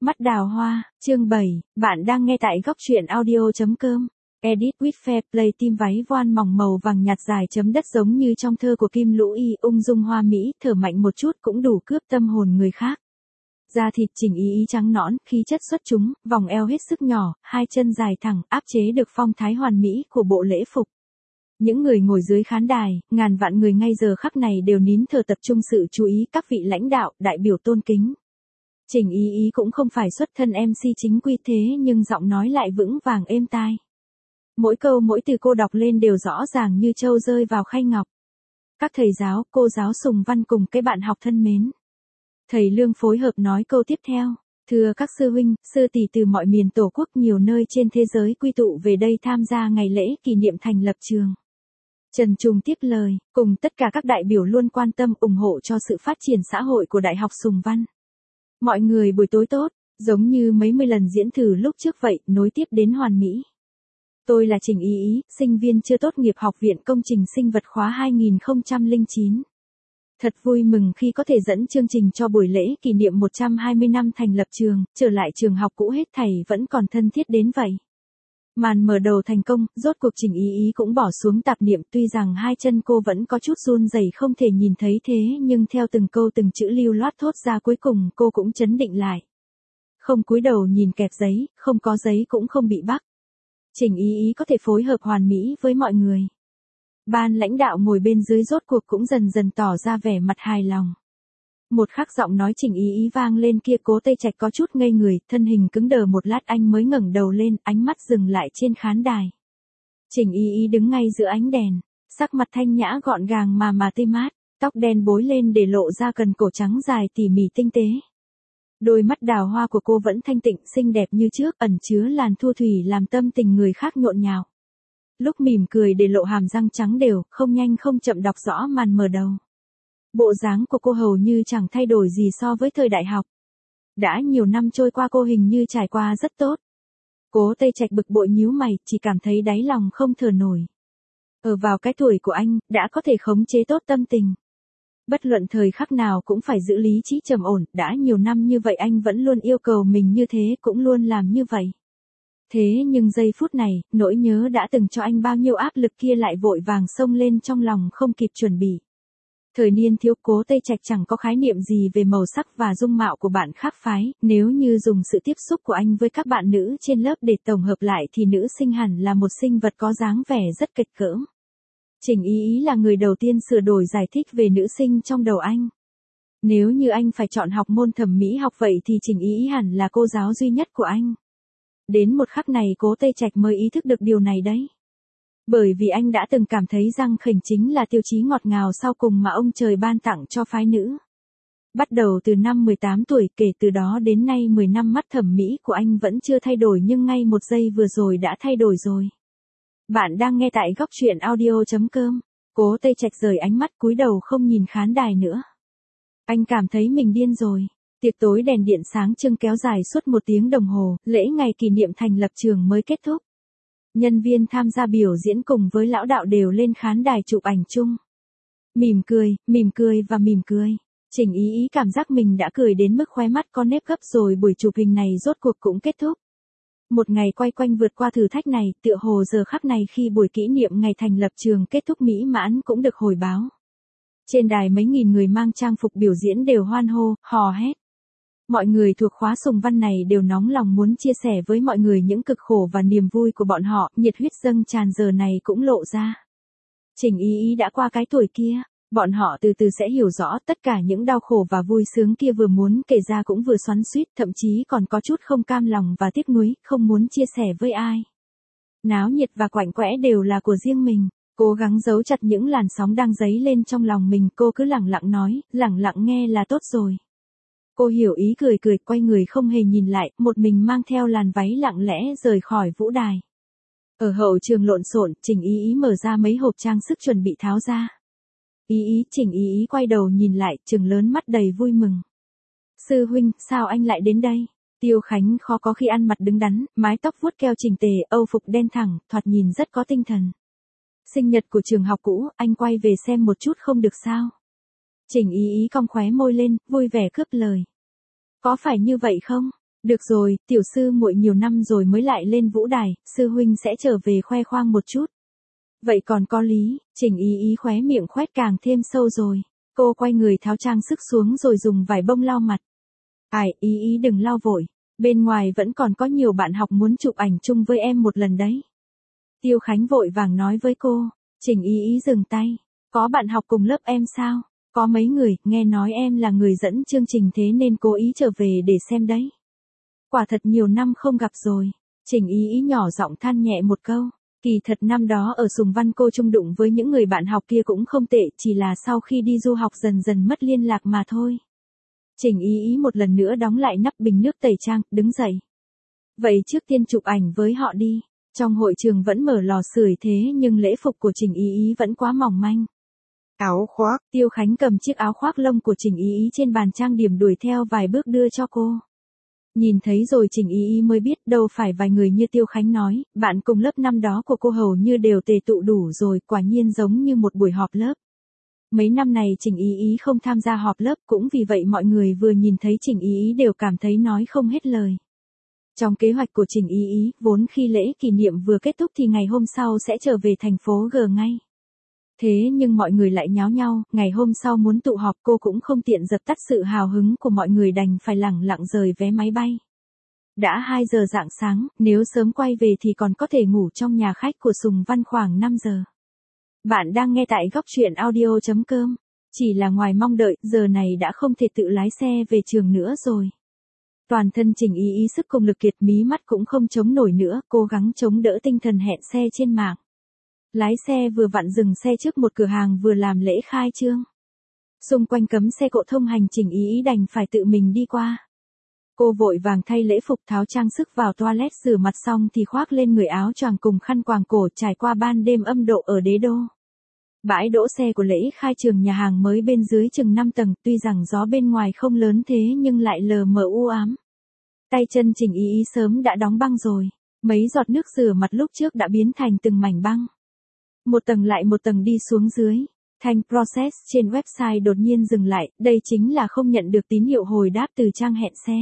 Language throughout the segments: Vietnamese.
Mắt đào hoa, chương 7, bạn đang nghe tại góc truyện audio.com. Edit with Fair Play tim váy voan mỏng màu vàng nhạt dài chấm đất giống như trong thơ của Kim Lũ Y, ung dung hoa mỹ, thở mạnh một chút cũng đủ cướp tâm hồn người khác. Da thịt chỉnh ý trắng nõn, khí chất xuất chúng, vòng eo hết sức nhỏ, hai chân dài thẳng, áp chế được phong thái hoàn mỹ của bộ lễ phục. Những người ngồi dưới khán đài, ngàn vạn người ngay giờ khắc này đều nín thở tập trung sự chú ý các vị lãnh đạo, đại biểu tôn kính. Trình Ý Ý cũng không phải xuất thân MC chính quy thế nhưng giọng nói lại vững vàng êm tai. Mỗi câu mỗi từ cô đọc lên đều rõ ràng như trâu rơi vào khay ngọc. Các thầy giáo, cô giáo Sùng Văn cùng cái bạn học thân mến. Thầy Lương phối hợp nói câu tiếp theo. Thưa các sư huynh, sư tỷ từ mọi miền tổ quốc nhiều nơi trên thế giới quy tụ về đây tham gia ngày lễ kỷ niệm thành lập trường. Trần Trùng tiếp lời, cùng tất cả các đại biểu luôn quan tâm ủng hộ cho sự phát triển xã hội của Đại học Sùng Văn. Mọi người buổi tối tốt, giống như mấy mươi lần diễn thử lúc trước vậy, nối tiếp đến hoàn mỹ. Tôi là Trình Ý Ý, sinh viên chưa tốt nghiệp Học viện Công trình Sinh vật khóa 2009. Thật vui mừng khi có thể dẫn chương trình cho buổi lễ kỷ niệm 120 năm thành lập trường, trở lại trường học cũ hết thảy vẫn còn thân thiết đến vậy. Màn mở đầu thành công, rốt cuộc Trình Ý Ý cũng bỏ xuống tạp niệm, tuy rằng hai chân cô vẫn có chút run rẩy không thể nhìn thấy thế nhưng theo từng câu từng chữ lưu loát thốt ra cuối cùng cô cũng trấn định lại. Không cúi đầu nhìn kẹp giấy, không có giấy cũng không bị bắt. Trình Ý Ý có thể phối hợp hoàn mỹ với mọi người. Ban lãnh đạo ngồi bên dưới rốt cuộc cũng dần dần tỏ ra vẻ mặt hài lòng. Một khắc giọng nói Trình Ý Ý vang lên kia, Cố Tây Trạch có chút ngây người, thân hình cứng đờ một lát anh mới ngẩng đầu lên, ánh mắt dừng lại trên khán đài. Trình Ý Ý đứng ngay giữa ánh đèn, sắc mặt thanh nhã gọn gàng mà tươi mát, tóc đen bối lên để lộ ra cần cổ trắng dài tỉ mỉ tinh tế. Đôi mắt đào hoa của cô vẫn thanh tịnh xinh đẹp như trước, ẩn chứa làn thu thủy làm tâm tình người khác nhộn nhạo. Lúc mỉm cười để lộ hàm răng trắng đều, không nhanh không chậm đọc rõ màn mở đầu. Bộ dáng của cô hầu như chẳng thay đổi gì so với thời đại học. Đã nhiều năm trôi qua cô hình như trải qua rất tốt. Cố Tây Trạch bực bội nhíu mày, chỉ cảm thấy đáy lòng không thở nổi. Ở vào cái tuổi của anh, đã có thể khống chế tốt tâm tình. Bất luận thời khắc nào cũng phải giữ lý trí trầm ổn, đã nhiều năm như vậy anh vẫn luôn yêu cầu mình như thế, cũng luôn làm như vậy. Thế nhưng giây phút này, nỗi nhớ đã từng cho anh bao nhiêu áp lực kia lại vội vàng xông lên trong lòng không kịp chuẩn bị. Thời niên thiếu, Cố Tây Trạch chẳng có khái niệm gì về màu sắc và dung mạo của bạn khác phái, nếu như dùng sự tiếp xúc của anh với các bạn nữ trên lớp để tổng hợp lại thì nữ sinh hẳn là một sinh vật có dáng vẻ rất kịch cỡm. Trình Ý Ý là người đầu tiên sửa đổi giải thích về nữ sinh trong đầu anh. Nếu như anh phải chọn học môn thẩm mỹ học vậy thì Trình Ý Ý hẳn là cô giáo duy nhất của anh. Đến một khắc này Cố Tây Trạch mới ý thức được điều này đấy. Bởi vì anh đã từng cảm thấy răng khểnh chính là tiêu chí ngọt ngào sau cùng mà ông trời ban tặng cho phái nữ. Bắt đầu từ năm 18 tuổi, kể từ đó đến nay 10 năm mắt thẩm mỹ của anh vẫn chưa thay đổi nhưng ngay một giây vừa rồi đã thay đổi rồi. Bạn đang nghe tại góc truyện audio.com. Cố Tây Trạch rời ánh mắt cúi đầu không nhìn khán đài nữa. Anh cảm thấy mình điên rồi. Tiệc tối đèn điện sáng trưng kéo dài suốt 1 tiếng đồng hồ, lễ ngày kỷ niệm thành lập trường mới kết thúc. Nhân viên tham gia biểu diễn cùng với lão đạo đều lên khán đài chụp ảnh chung. Mỉm cười và mỉm cười. Trình Ý Ý cảm giác mình đã cười đến mức khóe mắt có nếp gấp rồi, buổi chụp hình này rốt cuộc cũng kết thúc. Một ngày quay quanh vượt qua thử thách này, tựa hồ giờ khắc này khi buổi kỷ niệm ngày thành lập trường kết thúc mỹ mãn cũng được hồi báo. Trên đài mấy nghìn người mang trang phục biểu diễn đều hoan hô, hò hét. Mọi người thuộc khóa Sùng Văn này đều nóng lòng muốn chia sẻ với mọi người những cực khổ và niềm vui của bọn họ, nhiệt huyết dâng tràn giờ này cũng lộ ra. Trình Ý Ý đã qua cái tuổi kia, bọn họ từ từ sẽ hiểu rõ tất cả những đau khổ và vui sướng kia vừa muốn kể ra cũng vừa xoắn xuýt, thậm chí còn có chút không cam lòng và tiếc nuối, không muốn chia sẻ với ai. Náo nhiệt và quạnh quẽ đều là của riêng mình. Cố gắng giấu chặt những làn sóng đang dấy lên trong lòng mình, cô cứ lẳng lặng nói, lẳng lặng nghe là tốt rồi. Cô hiểu ý cười quay người không hề nhìn lại, một mình mang theo làn váy lặng lẽ rời khỏi vũ đài. Ở hậu trường lộn xộn, Trình Ý Ý mở ra mấy hộp trang sức chuẩn bị tháo ra. Trình Ý Ý quay đầu nhìn lại, trừng lớn mắt đầy vui mừng. Sư huynh, sao anh lại đến đây? Tiêu Khánh khó có khi ăn mặc đứng đắn, mái tóc vuốt keo chỉnh tề, âu phục đen thẳng, thoạt nhìn rất có tinh thần. Sinh nhật của trường học cũ, anh quay về xem một chút không được sao? Trình Ý Ý cong khóe môi lên, vui vẻ cướp lời. Có phải như vậy không? Được rồi, tiểu sư muội nhiều năm rồi mới lại lên vũ đài, sư huynh sẽ trở về khoe khoang một chút. Vậy còn có lý, Trình Ý Ý khóe miệng khoét càng thêm sâu rồi. Cô quay người tháo trang sức xuống rồi dùng vải bông lau mặt. Ai, Ý Ý đừng lau vội. Bên ngoài vẫn còn có nhiều bạn học muốn chụp ảnh chung với em một lần đấy. Tiêu Khánh vội vàng nói với cô. Trình Ý Ý dừng tay. Có bạn học cùng lớp em sao? Có mấy người, nghe nói em là người dẫn chương trình thế nên cố ý trở về để xem đấy. Quả thật nhiều năm không gặp rồi. Trình Ý Ý nhỏ giọng than nhẹ một câu. Kỳ thật năm đó ở Sùng Văn cô chung đụng với những người bạn học kia cũng không tệ, chỉ là sau khi đi du học dần dần mất liên lạc mà thôi. Trình Ý Ý một lần nữa đóng lại nắp bình nước tẩy trang, đứng dậy. Vậy trước tiên chụp ảnh với họ đi. Trong hội trường vẫn mở lò sưởi thế nhưng lễ phục của Trình Ý Ý vẫn quá mỏng manh. Áo khoác, Tiêu Khánh cầm chiếc áo khoác lông của Trình Ý Ý trên bàn trang điểm đuổi theo vài bước đưa cho cô. Nhìn thấy rồi Trình Ý Ý mới biết đâu phải vài người như Tiêu Khánh nói, bạn cùng lớp năm đó của cô hầu như đều tề tụ đủ rồi, quả nhiên giống như một buổi họp lớp. Mấy năm này Trình Ý Ý không tham gia họp lớp cũng vì vậy mọi người vừa nhìn thấy Trình Ý Ý đều cảm thấy nói không hết lời. Trong kế hoạch của Trình Ý Ý, vốn khi lễ kỷ niệm vừa kết thúc thì ngày hôm sau sẽ trở về thành phố G ngay. Thế nhưng mọi người lại nháo nhau, ngày hôm sau muốn tụ họp cô cũng không tiện dập tắt sự hào hứng của mọi người đành phải lẳng lặng rời vé máy bay. Đã 2 giờ rạng sáng, nếu sớm quay về thì còn có thể ngủ trong nhà khách của Sùng Văn khoảng 5 giờ. Bạn đang nghe tại góc truyện audio.com. Chỉ là ngoài mong đợi, giờ này đã không thể tự lái xe về trường nữa rồi. Toàn thân Trình Ý Ý sức cùng lực kiệt, mí mắt cũng không chống nổi nữa, cố gắng chống đỡ tinh thần hẹn xe trên mạng. Lái xe vừa vặn dừng xe trước một cửa hàng vừa làm lễ khai trương. Xung quanh cấm xe cộ thông hành, Trình Ý Ý đành phải tự mình đi qua. Cô vội vàng thay lễ phục tháo trang sức vào toilet rửa mặt xong thì khoác lên người áo choàng cùng khăn quàng cổ trải qua ban đêm âm độ ở Đế Đô. Bãi đỗ xe của lễ khai trường nhà hàng mới bên dưới chừng 5 tầng, tuy rằng gió bên ngoài không lớn thế nhưng lại lờ mờ u ám. Tay chân Trình Ý Ý sớm đã đóng băng rồi, mấy giọt nước rửa mặt lúc trước đã biến thành từng mảnh băng. Một tầng lại một tầng đi xuống dưới, thanh process trên website đột nhiên dừng lại, đây chính là không nhận được tín hiệu hồi đáp từ trang hẹn xe.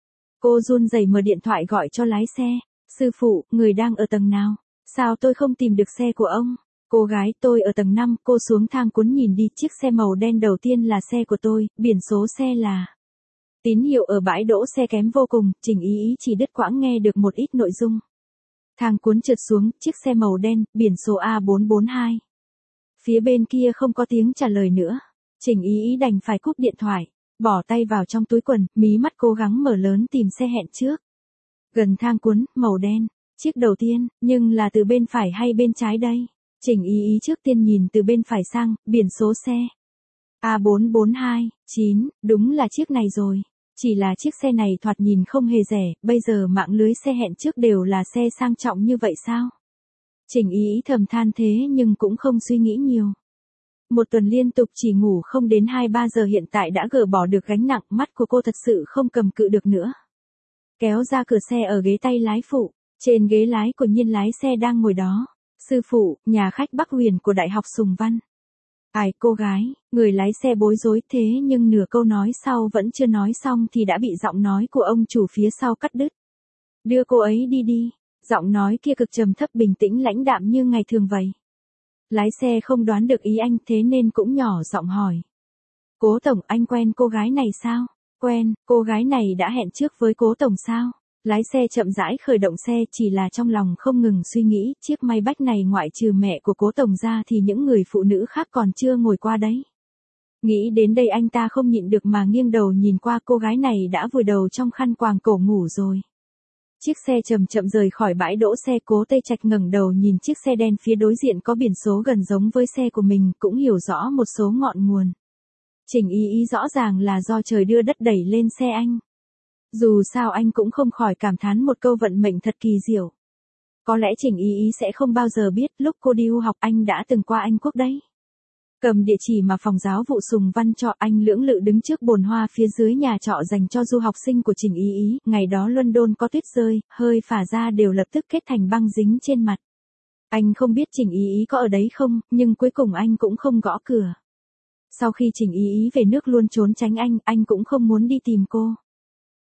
Cô run rẩy mở điện thoại gọi cho lái xe. Sư phụ, người đang ở tầng nào? Sao tôi không tìm được xe của ông? Cô gái, tôi ở tầng 5, cô xuống thang cuốn nhìn đi, chiếc xe màu đen đầu tiên là xe của tôi, biển số xe là... Tín hiệu ở bãi đỗ xe kém vô cùng, Trình Ý Ý chỉ đứt quãng nghe được một ít nội dung. Thang cuốn trượt xuống, chiếc xe màu đen, biển số A442. Phía bên kia không có tiếng trả lời nữa. Trình Ý Ý đành phải cúp điện thoại, bỏ tay vào trong túi quần, mí mắt cố gắng mở lớn tìm xe hẹn trước. Gần thang cuốn, màu đen, chiếc đầu tiên, nhưng là từ bên phải hay bên trái đây? Trình Ý Ý trước tiên nhìn từ bên phải sang, biển số xe. A4429, đúng là chiếc này rồi. Chỉ là chiếc xe này thoạt nhìn không hề rẻ, bây giờ mạng lưới xe hẹn trước đều là xe sang trọng như vậy sao? Trình Ý Ý thầm than thế nhưng cũng không suy nghĩ nhiều. Một tuần liên tục chỉ ngủ không đến 2-3 giờ hiện tại đã gỡ bỏ được gánh nặng, mắt của cô thật sự không cầm cự được nữa. Kéo ra cửa xe ở ghế tay lái phụ, trên ghế lái của Nhiên lái xe đang ngồi đó. Sư phụ, nhà khách Bắc Huyền của Đại học Sùng Văn. Ai, cô gái, người lái xe bối rối thế nhưng nửa câu nói sau vẫn chưa nói xong thì đã bị giọng nói của ông chủ phía sau cắt đứt. Đưa cô ấy đi đi. Giọng nói kia cực trầm thấp bình tĩnh lãnh đạm như ngày thường vậy. Lái xe không đoán được ý anh thế nên cũng nhỏ giọng hỏi. Cố tổng, anh quen cô gái này sao? Quen, cô gái này đã hẹn trước với cố tổng sao? Lái xe chậm rãi khởi động xe, chỉ là trong lòng không ngừng suy nghĩ, chiếc Maybach này ngoại trừ mẹ của cố tổng ra thì những người phụ nữ khác còn chưa ngồi qua đấy. Nghĩ đến đây anh ta không nhịn được mà nghiêng đầu nhìn qua, cô gái này đã vùi đầu trong khăn quàng cổ ngủ rồi. Chiếc xe chậm chậm rời khỏi bãi đỗ xe, Cố Tây Trạch ngẩng đầu nhìn chiếc xe đen phía đối diện có biển số gần giống với xe của mình, cũng hiểu rõ một số ngọn nguồn. Trình Ý Ý rõ ràng là do trời đưa đất đẩy lên xe anh. Dù sao anh cũng không khỏi cảm thán một câu vận mệnh thật kỳ diệu. Có lẽ Trình Ý Ý sẽ không bao giờ biết lúc cô đi du học anh đã từng qua Anh Quốc đấy. Cầm địa chỉ mà phòng giáo vụ Sùng Văn cho, anh lưỡng lự đứng trước bồn hoa phía dưới nhà trọ dành cho du học sinh của Trình Ý Ý. Ngày đó London có tuyết rơi, hơi phả ra đều lập tức kết thành băng dính trên mặt. Anh không biết Trình Ý Ý có ở đấy không, nhưng cuối cùng anh cũng không gõ cửa. Sau khi Trình Ý Ý về nước luôn trốn tránh anh cũng không muốn đi tìm cô.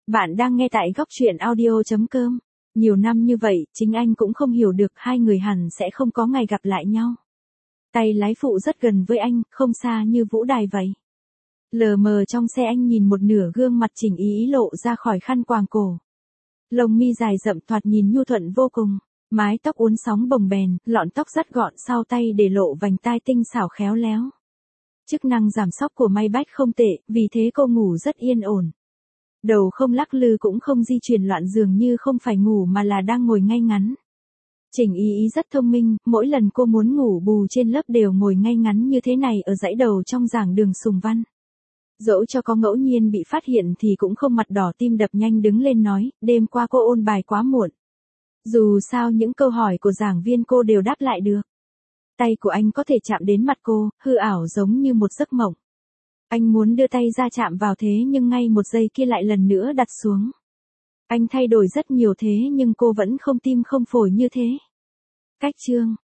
Bạn đang nghe tại góc truyện audio.com. Nhiều năm như vậy, chính anh cũng không hiểu được hai người hẳn sẽ không có ngày gặp lại nhau. Tay lái phụ rất gần với anh, không xa như vũ đài vậy. Lờ mờ trong xe anh nhìn một nửa gương mặt chỉnh ý lộ ra khỏi khăn quàng cổ. Lông mi dài rậm thoạt nhìn nhu thuận vô cùng. Mái tóc uốn sóng bồng bềnh, lọn tóc rất gọn sau tay để lộ vành tai tinh xảo khéo léo. Chức năng giảm xóc của Maybach không tệ, vì thế cô ngủ rất yên ổn. Đầu không lắc lư cũng không di chuyển loạn dường như không phải ngủ mà là đang ngồi ngay ngắn. Trình ý rất thông minh, mỗi lần cô muốn ngủ bù trên lớp đều ngồi ngay ngắn như thế này ở dãy đầu trong giảng đường Sùng Văn. Dẫu cho có ngẫu nhiên bị phát hiện thì cũng không mặt đỏ tim đập nhanh đứng lên nói, đêm qua cô ôn bài quá muộn. Dù sao những câu hỏi của giảng viên cô đều đáp lại được. Tay của anh có thể chạm đến mặt cô, hư ảo giống như một giấc mộng. Anh muốn đưa tay ra chạm vào thế nhưng ngay một giây kia lại lần nữa đặt xuống. Anh thay đổi rất nhiều thế nhưng cô vẫn không tim không phổi như thế. Cách chương